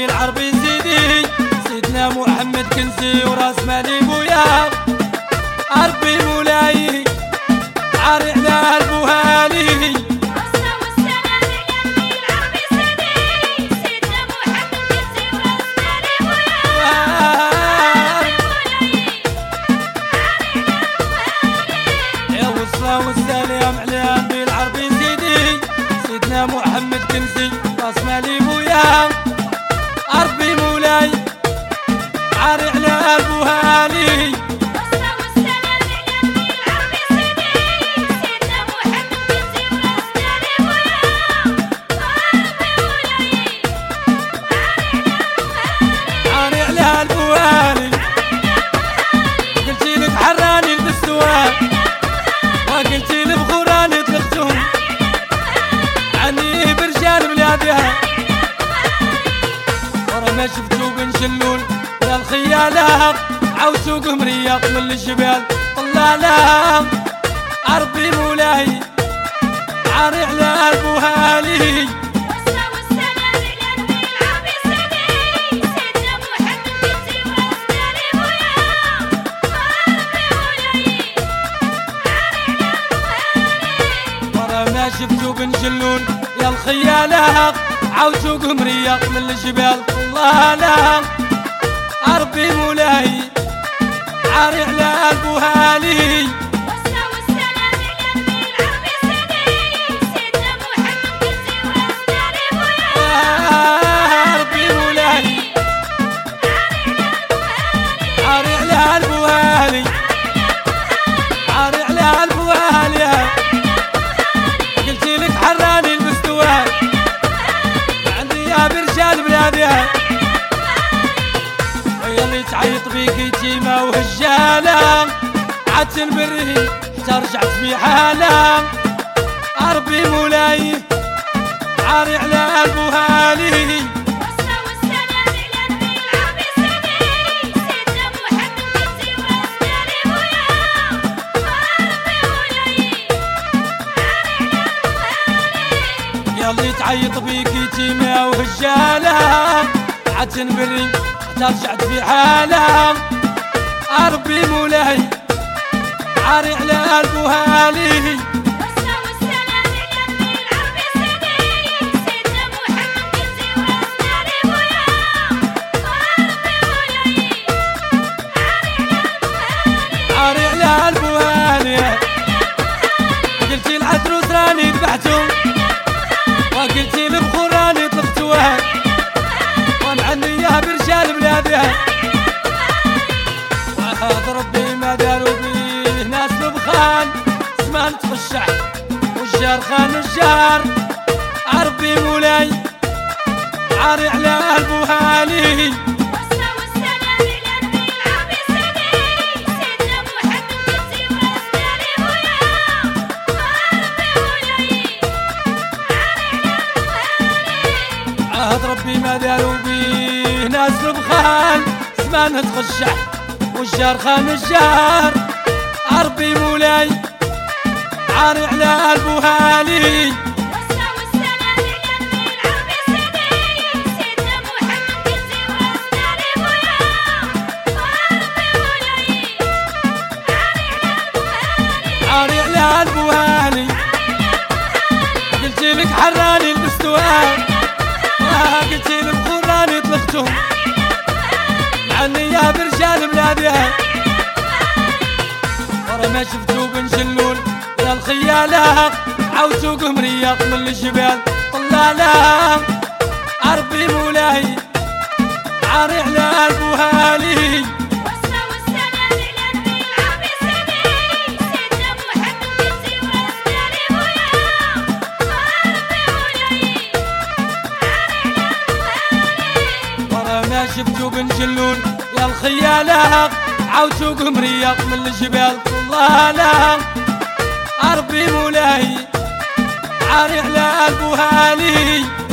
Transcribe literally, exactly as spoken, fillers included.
العربي سيدي سيدنا محمد كنزي وراس مالي بويا ربي مولاي عاري على البوهالي والسلام على النبي العربي سيدي سيدنا محمد كنزي راس مالي بويا ربي مولاي عاري على البوهالي عاري على البوهالي قلتي لك حراني بالسواق وقلتي لي بغوراني طلقتهم عني برجال بلادها ورا ما شفتو بن شلول يا الخيالة عاوتو قمريق من الجبال طلالة ربي مولاي عاري على البوهالي شفتو بن جلول يا الخيالة عاوتو قمريق من الجبال طلالة ربي مولاي عاري على البوهالي ربي مولاي عاري على البوهالي عاري على البوهالي قلتي لك حراني المستوى عندي يا برجال بلادها ويا اللي تعيط بيكي تيمة وهجالة عاد تنبري حتى رجعت في حالة ربي مولاي عاري على البوهالي اللي تعيط بيكي تيمة وهجالة عاد تنبري حتى رجعت في حالة ربي مولاي عاري على البوهالي عاري على البوهالي قلتي العتروس راني ذبحتو وقلتي لي بخوراني طلقتوها ومعني يا برجال بلادها وهذا ربي ما داروا بيه ناس بخان زمان تخشع والجار خان الجار ربي مولاي عاري على البوهالي ربي ما داروا بيه ناس بخان زمان تخشع والجار خان الجار ربي مولاي عاري على البوهالي عاري على البوهالي قلتي لك حراني المستوى قلتي لي بغوراني طلقتهم عني يا برجال بلادها ورا ما شفتو بن شلول يا الخيالة عاوتو قمريق من الجبال طلالة ربي مولاي عاري على البوهالي شفتو بن جلول يا الخيالة عاوتو قمريق من الجبال طلالة ربي مولاي عاري على البوهالي